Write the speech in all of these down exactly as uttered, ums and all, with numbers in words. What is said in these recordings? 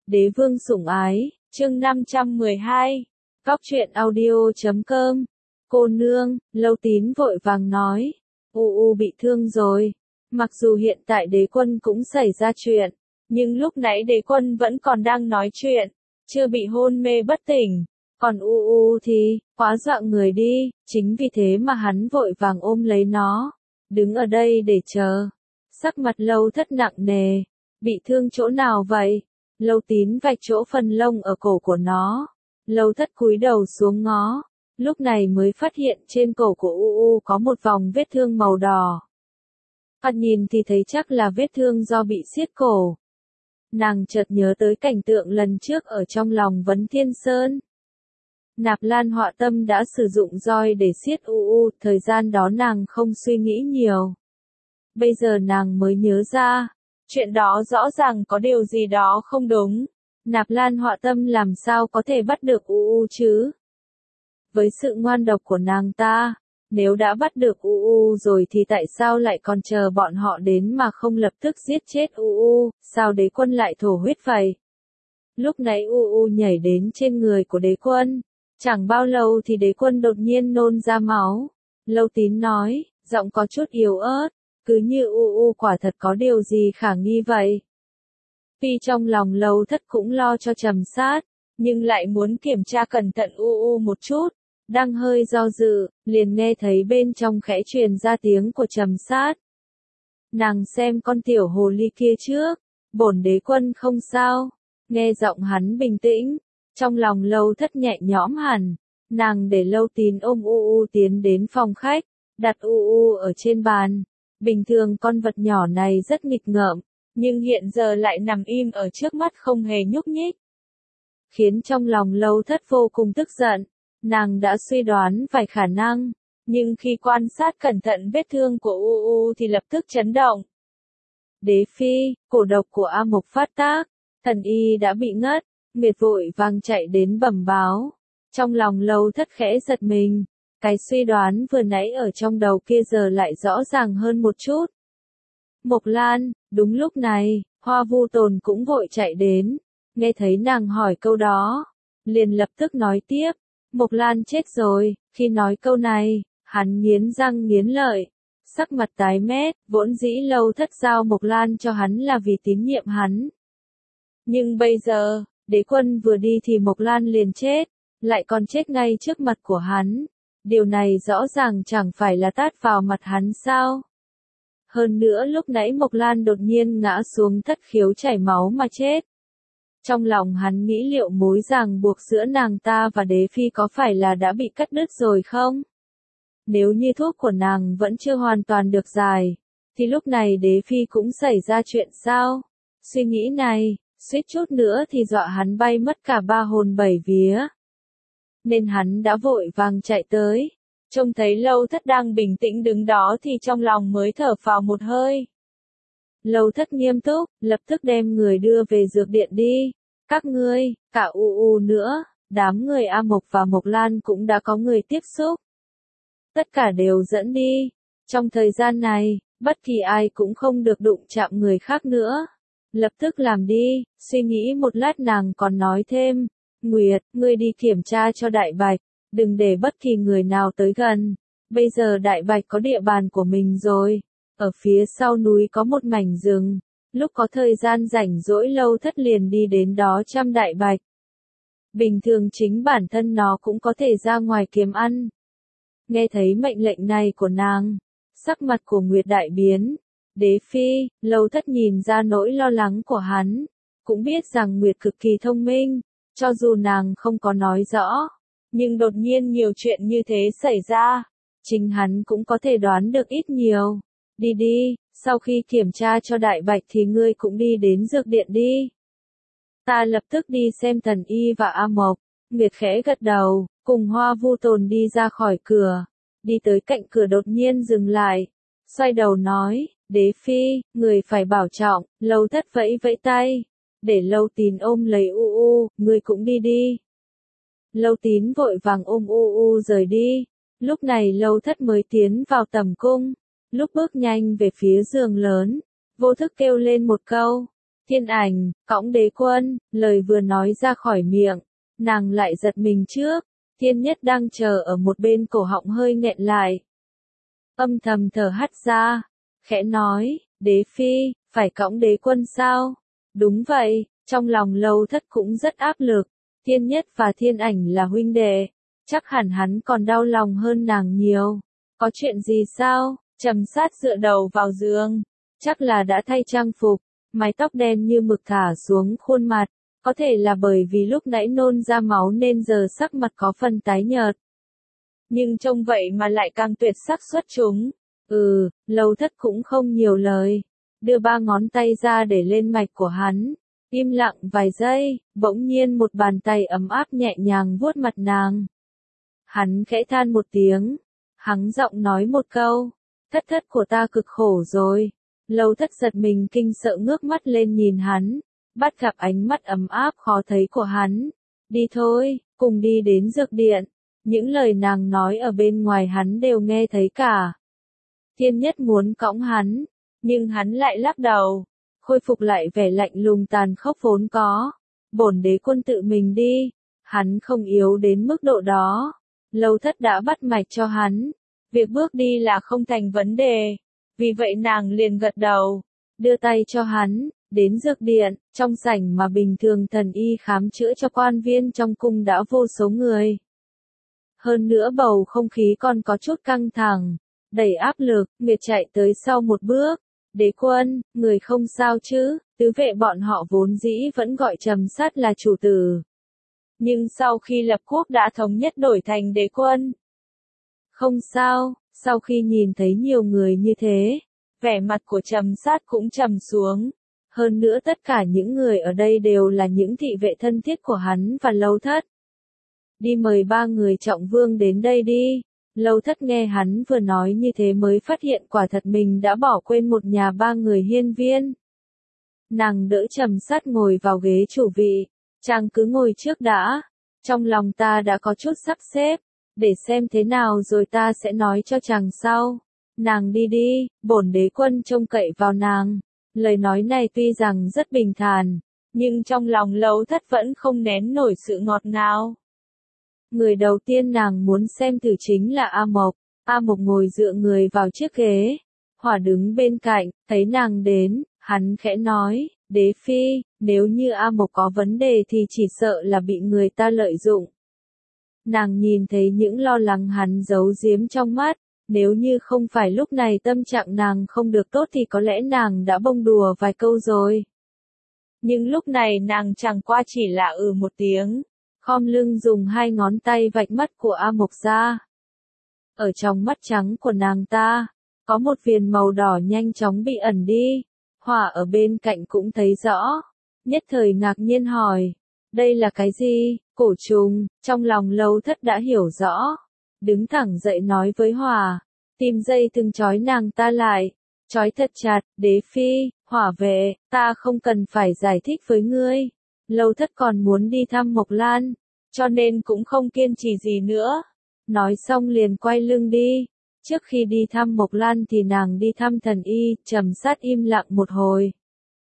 Đế vương sủng ái, chương năm trăm mười hai, Góc truyện audio chấm com. Cô nương, Lâu Tín vội vàng nói, u u bị thương rồi. Mặc dù hiện tại đế quân cũng xảy ra chuyện, nhưng lúc nãy đế quân vẫn còn đang nói chuyện, chưa bị hôn mê bất tỉnh. Còn u u thì, quá dọa người đi, chính vì thế mà hắn vội vàng ôm lấy nó, đứng ở đây để chờ. Sắc mặt Lâu Thất nặng nề, bị thương chỗ nào vậy? Lâu Tín vạch chỗ phần lông ở cổ của nó. Lâu Thất cúi đầu xuống ngó, lúc này mới phát hiện trên cổ của u u có một vòng vết thương màu đỏ. Thoạt nhìn thì thấy chắc là vết thương do bị siết cổ. Nàng chợt nhớ tới cảnh tượng lần trước ở trong lòng Vấn Thiên Sơn. Nạp Lan Họa Tâm đã sử dụng roi để siết u u, thời gian đó nàng không suy nghĩ nhiều. Bây giờ nàng mới nhớ ra, chuyện đó rõ ràng có điều gì đó không đúng. Nạp Lan Họa Tâm làm sao có thể bắt được u u chứ? Với sự ngoan độc của nàng ta, nếu đã bắt được u u rồi thì tại sao lại còn chờ bọn họ đến mà không lập tức giết chết u u, sao đế quân lại thổ huyết vậy? Lúc nãy u u nhảy đến trên người của đế quân, chẳng bao lâu thì đế quân đột nhiên nôn ra máu. Lâu Tín nói, giọng có chút yếu ớt, cứ như u u quả thật có điều gì khả nghi vậy. Tuy trong lòng Lâu Thất cũng lo cho Trầm Sát, nhưng lại muốn kiểm tra cẩn thận u u một chút. Đang hơi do dự, liền nghe thấy bên trong khẽ truyền ra tiếng của Trầm Sát. Nàng xem con tiểu hồ ly kia trước, bổn đế quân không sao. Nghe giọng hắn bình tĩnh, trong lòng Lâu Thất nhẹ nhõm hẳn. Nàng để Lâu Tín ôm u u tiến đến phòng khách, đặt u u ở trên bàn. Bình thường con vật nhỏ này rất nghịch ngợm, nhưng hiện giờ lại nằm im ở trước mắt không hề nhúc nhích. Khiến trong lòng Lâu Thất vô cùng tức giận. Nàng đã suy đoán vài khả năng, nhưng khi quan sát cẩn thận vết thương của u u thì lập tức chấn động. Đế phi, cổ độc của A Mộc phát tác, thần y đã bị ngất. Nguyệt vội vàng chạy đến bẩm báo. Trong lòng Lâu Thất khẽ giật mình, cái suy đoán vừa nãy ở trong đầu kia giờ lại rõ ràng hơn một chút. Mộc Lan, đúng lúc này, Hoa Vu Tồn cũng vội chạy đến, nghe thấy nàng hỏi câu đó, liền lập tức nói tiếp. Mộc Lan chết rồi. Khi nói câu này, hắn nghiến răng nghiến lợi, sắc mặt tái mét. Vốn dĩ Lâu Thất giao Mộc Lan cho hắn là vì tín nhiệm hắn. Nhưng bây giờ, đế quân vừa đi thì Mộc Lan liền chết, lại còn chết ngay trước mặt của hắn. Điều này rõ ràng chẳng phải là tát vào mặt hắn sao? Hơn nữa lúc nãy Mộc Lan đột nhiên ngã xuống thất khiếu chảy máu mà chết. Trong lòng hắn nghĩ liệu mối ràng buộc giữa nàng ta và đế phi có phải là đã bị cắt đứt rồi không? Nếu như thuốc của nàng vẫn chưa hoàn toàn được giải, thì lúc này đế phi cũng xảy ra chuyện sao? Suy nghĩ này, suýt chút nữa thì dọa hắn bay mất cả ba hồn bảy vía. Nên hắn đã vội vàng chạy tới, trông thấy Lâu Thất đang bình tĩnh đứng đó thì trong lòng mới thở phào một hơi. Lâu Thất nghiêm túc, lập tức đem người đưa về dược điện đi. Các ngươi, cả u u nữa, đám người A Mộc và Mộc Lan cũng đã có người tiếp xúc. Tất cả đều dẫn đi. Trong thời gian này, bất kỳ ai cũng không được đụng chạm người khác nữa. Lập tức làm đi. Suy nghĩ một lát nàng còn nói thêm. Nguyệt, ngươi đi kiểm tra cho Đại Bạch, đừng để bất kỳ người nào tới gần. Bây giờ Đại Bạch có địa bàn của mình rồi. Ở phía sau núi có một mảnh rừng. Lúc có thời gian rảnh rỗi Lâu Thất liền đi đến đó chăm Đại Bạch. Bình thường chính bản thân nó cũng có thể ra ngoài kiếm ăn. Nghe thấy mệnh lệnh này của nàng, sắc mặt của Nguyệt đại biến. Đế phi, Lâu Thất nhìn ra nỗi lo lắng của hắn, cũng biết rằng Nguyệt cực kỳ thông minh, cho dù nàng không có nói rõ, nhưng đột nhiên nhiều chuyện như thế xảy ra, chính hắn cũng có thể đoán được ít nhiều. Đi đi, sau khi kiểm tra cho Đại Bạch thì ngươi cũng đi đến dược điện đi. Ta lập tức đi xem thần y và A Mộc. Nguyệt khẽ gật đầu, cùng Hoa Vu Tồn đi ra khỏi cửa. Đi tới cạnh cửa đột nhiên dừng lại. Xoay đầu nói, đế phi, người phải bảo trọng. Lâu Thất vẫy vẫy tay, để Lâu Tín ôm lấy u u, ngươi cũng đi đi. Lâu Tín vội vàng ôm u u rời đi. Lúc này Lâu Thất mới tiến vào tầm cung. Lúc bước nhanh về phía giường lớn, vô thức kêu lên một câu, Thiên ảnh, cõng đế quân, lời vừa nói ra khỏi miệng, nàng lại giật mình trước, Thiên Nhất đang chờ ở một bên cổ họng hơi nghẹn lại. Âm thầm thở hắt ra, khẽ nói, đế phi, phải cõng đế quân sao? Đúng vậy, trong lòng Lâu Thất cũng rất áp lực, Thiên Nhất và Thiên ảnh là huynh đệ, chắc hẳn hắn còn đau lòng hơn nàng nhiều. Có chuyện gì sao? Trầm Sát dựa đầu vào giường, chắc là đã thay trang phục, mái tóc đen như mực thả xuống khuôn mặt, có thể là bởi vì lúc nãy nôn ra máu nên giờ sắc mặt có phần tái nhợt. Nhưng trông vậy mà lại càng tuyệt sắc xuất chúng. Ừ, Lâu Thất cũng không nhiều lời, đưa ba ngón tay ra để lên mạch của hắn, im lặng vài giây, bỗng nhiên một bàn tay ấm áp nhẹ nhàng vuốt mặt nàng. Hắn khẽ than một tiếng, hắng giọng nói một câu, thất thất của ta cực khổ rồi. Lâu Thất giật mình kinh sợ ngước mắt lên nhìn hắn, bắt gặp ánh mắt ấm áp khó thấy của hắn. Đi thôi, cùng đi đến dược điện. Những lời nàng nói ở bên ngoài hắn đều nghe thấy cả. Thiên Nhất muốn cõng hắn, nhưng hắn lại lắc đầu, khôi phục lại vẻ lạnh lùng tàn khốc vốn có. Bổn đế quân tự mình đi, hắn không yếu đến mức độ đó. Lâu Thất đã bắt mạch cho hắn, việc bước đi là không thành vấn đề. Vì vậy nàng liền gật đầu, đưa tay cho hắn, đến dược điện, trong sảnh mà bình thường thần y khám chữa cho quan viên trong cung đã vô số người. Hơn nữa bầu không khí còn có chút căng thẳng, đầy áp lực, Nguyệt chạy tới sau một bước. Đế quân, người không sao chứ? Tứ vệ bọn họ vốn dĩ vẫn gọi Trầm Sát là chủ tử. Nhưng sau khi lập quốc đã thống nhất đổi thành đế quân. Không sao, sau khi nhìn thấy nhiều người như thế, vẻ mặt của Trầm Sát cũng trầm xuống. Hơn nữa tất cả những người ở đây đều là những thị vệ thân thiết của hắn và Lâu Thất. Đi mời ba người trọng vương đến đây đi. Lâu Thất nghe hắn vừa nói như thế mới phát hiện quả thật mình đã bỏ quên một nhà ba người hiên viên. Nàng đỡ Trầm Sát ngồi vào ghế chủ vị, chàng cứ ngồi trước đã, trong lòng ta đã có chút sắp xếp, để xem thế nào rồi ta sẽ nói cho chàng sau. Nàng đi đi, bổn đế quân trông cậy vào nàng. Lời nói này tuy rằng rất bình thản, nhưng trong lòng Lâu Thất vẫn không nén nổi sự ngọt ngào. Người đầu tiên nàng muốn xem thử chính là A Mộc. A Mộc ngồi dựa người vào chiếc ghế, Hỏa đứng bên cạnh, thấy nàng đến, hắn khẽ nói, đế phi, nếu như A Mộc có vấn đề thì chỉ sợ là bị người ta lợi dụng. Nàng nhìn thấy những lo lắng hắn giấu giếm trong mắt, nếu như không phải lúc này tâm trạng nàng không được tốt thì có lẽ nàng đã bông đùa vài câu rồi. Nhưng lúc này nàng chẳng qua chỉ là ừ một tiếng, khom lưng dùng hai ngón tay vạch mắt của A Mộc ra. Ở trong mắt trắng của nàng ta, có một viền màu đỏ nhanh chóng bị ẩn đi, Hỏa ở bên cạnh cũng thấy rõ, nhất thời ngạc nhiên hỏi, đây là cái gì? Cổ trùng. Trong lòng Lâu Thất đã hiểu rõ, đứng thẳng dậy nói với Hỏa, tìm dây thừng trói nàng ta lại, trói thật chặt. Đế phi, Hỏa vệ, ta không cần phải giải thích với ngươi. Lâu Thất còn muốn đi thăm Mộc Lan, cho nên cũng không kiên trì gì nữa. Nói xong liền quay lưng đi. Trước khi đi thăm Mộc Lan thì nàng đi thăm thần y. Trầm Sát im lặng một hồi,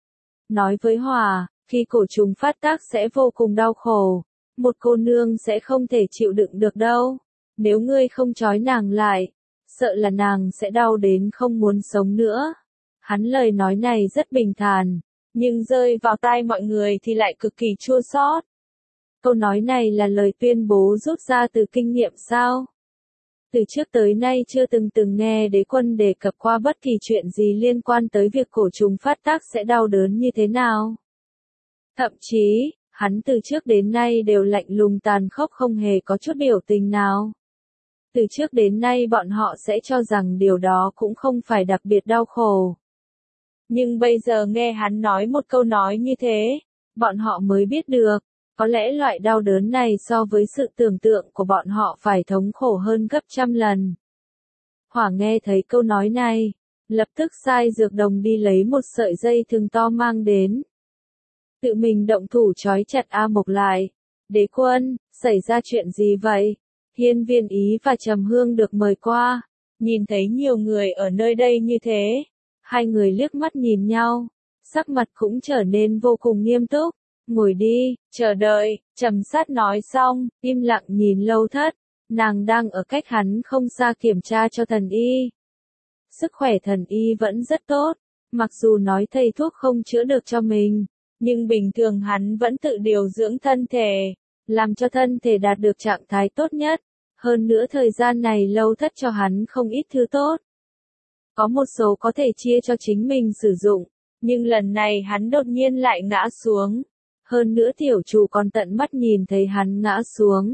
nói với Hỏa, khi cổ trùng phát tác sẽ vô cùng đau khổ, một cô nương sẽ không thể chịu đựng được đâu. Nếu ngươi không trói nàng lại, sợ là nàng sẽ đau đến không muốn sống nữa. Hắn lời nói này rất bình thản, nhưng rơi vào tai mọi người thì lại cực kỳ chua xót. Câu nói này là lời tuyên bố rút ra từ kinh nghiệm sao? Từ trước tới nay chưa từng từng nghe đế quân đề cập qua bất kỳ chuyện gì liên quan tới việc cổ trùng phát tác sẽ đau đớn như thế nào. Thậm chí, hắn từ trước đến nay đều lạnh lùng tàn khốc không hề có chút biểu tình nào. Từ trước đến nay bọn họ sẽ cho rằng điều đó cũng không phải đặc biệt đau khổ. Nhưng bây giờ nghe hắn nói một câu nói như thế, bọn họ mới biết được, có lẽ loại đau đớn này so với sự tưởng tượng của bọn họ phải thống khổ hơn gấp trăm lần. Hỏa nghe thấy câu nói này, lập tức sai dược đồng đi lấy một sợi dây thừng to mang đến. Tự mình động thủ trói chặt A Mộc lại. Đế quân, xảy ra chuyện gì vậy? Hiên Viên Ý và Trầm Hương được mời qua, nhìn thấy nhiều người ở nơi đây như thế, hai người liếc mắt nhìn nhau, sắc mặt cũng trở nên vô cùng nghiêm túc. Ngồi đi, chờ đợi, Trầm Sát nói xong, im lặng nhìn Lâu Thất, nàng đang ở cách hắn không xa kiểm tra cho thần y. Sức khỏe thần y vẫn rất tốt, mặc dù nói thầy thuốc không chữa được cho mình, nhưng bình thường hắn vẫn tự điều dưỡng thân thể, làm cho thân thể đạt được trạng thái tốt nhất. Hơn nữa thời gian này Lâu Thất cho hắn không ít thứ tốt. Có một số có thể chia cho chính mình sử dụng, nhưng lần này hắn đột nhiên lại ngã xuống. Hơn nữa tiểu chủ còn tận mắt nhìn thấy hắn ngã xuống.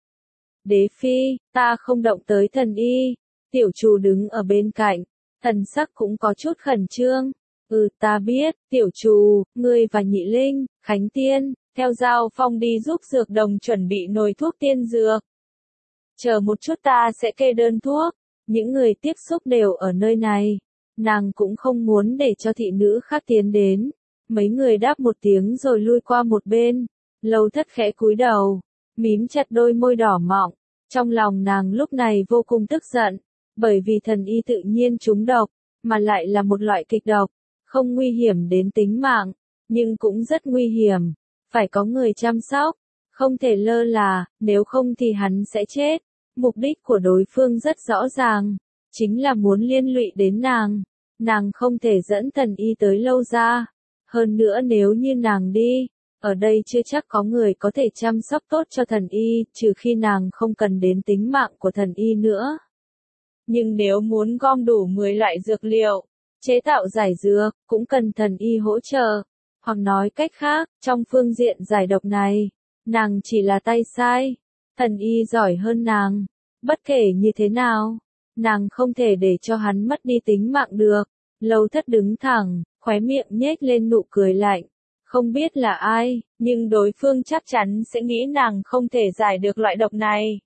Đế phi, ta không động tới thần y. Tiểu chủ đứng ở bên cạnh, thần sắc cũng có chút khẩn trương. Ừ, ta biết, tiểu chủ, ngươi và Nhị Linh, Khánh Tiên, theo Giao Phong đi giúp dược đồng chuẩn bị nồi thuốc tiên dược. Chờ một chút ta sẽ kê đơn thuốc. Những người tiếp xúc đều ở nơi này. Nàng cũng không muốn để cho thị nữ khác tiến đến. Mấy người đáp một tiếng rồi lui qua một bên. Lâu Thất khẽ cúi đầu, mím chặt đôi môi đỏ mọng. Trong lòng nàng lúc này vô cùng tức giận, bởi vì thần y tự nhiên trúng độc, mà lại là một loại kịch độc, không nguy hiểm đến tính mạng, nhưng cũng rất nguy hiểm. Phải có người chăm sóc, không thể lơ là, nếu không thì hắn sẽ chết. Mục đích của đối phương rất rõ ràng, chính là muốn liên lụy đến nàng. Nàng không thể dẫn thần y tới Lâu gia. Hơn nữa nếu như nàng đi, ở đây chưa chắc có người có thể chăm sóc tốt cho thần y, trừ khi nàng không cần đến tính mạng của thần y nữa. Nhưng nếu muốn gom đủ mười loại dược liệu, chế tạo giải dược, cũng cần thần y hỗ trợ. Hoặc nói cách khác, trong phương diện giải độc này, nàng chỉ là tay sai. Thần y giỏi hơn nàng. Bất kể như thế nào, nàng không thể để cho hắn mất đi tính mạng được. Lâu Thất đứng thẳng, khóe miệng nhếch lên nụ cười lạnh. Không biết là ai, nhưng đối phương chắc chắn sẽ nghĩ nàng không thể giải được loại độc này.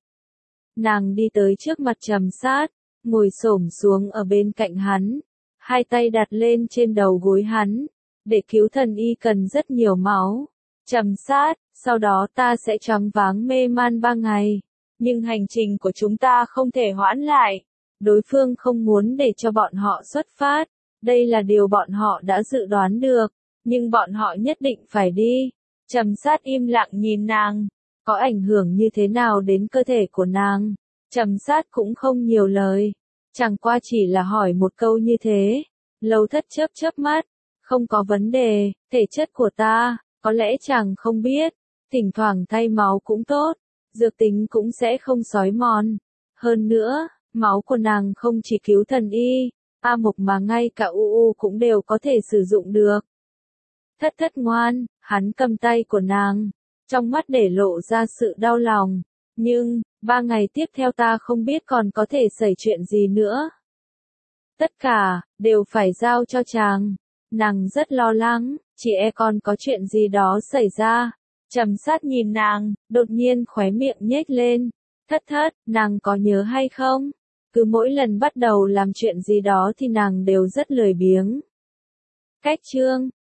Nàng đi tới trước mặt Trầm Sát, ngồi xổm xuống ở bên cạnh hắn, hai tay đặt lên trên đầu gối hắn, để cứu thần y cần rất nhiều máu. Trầm Sát, sau đó ta sẽ choáng váng mê man ba ngày, nhưng hành trình của chúng ta không thể hoãn lại. Đối phương không muốn để cho bọn họ xuất phát, đây là điều bọn họ đã dự đoán được, nhưng bọn họ nhất định phải đi. Trầm Sát im lặng nhìn nàng, có ảnh hưởng như thế nào đến cơ thể của nàng. Trầm Sát cũng không nhiều lời, chẳng qua chỉ là hỏi một câu như thế. Lâu Thất chớp chớp mắt, không có vấn đề, thể chất của ta, có lẽ chàng không biết, thỉnh thoảng thay máu cũng tốt, dược tính cũng sẽ không xói mòn. Hơn nữa, máu của nàng không chỉ cứu thần y, A Mộc mà ngay cả U U cũng đều có thể sử dụng được. Thất Thất ngoan, hắn cầm tay của nàng, trong mắt để lộ ra sự đau lòng. Nhưng, ba ngày tiếp theo ta không biết còn có thể xảy chuyện gì nữa. Tất cả, đều phải giao cho chàng. Nàng rất lo lắng, chỉ e còn có chuyện gì đó xảy ra. Trầm Sát nhìn nàng, đột nhiên khóe miệng nhếch lên. Thất Thất, nàng có nhớ hay không? Cứ mỗi lần bắt đầu làm chuyện gì đó thì nàng đều rất lười biếng. Cách chương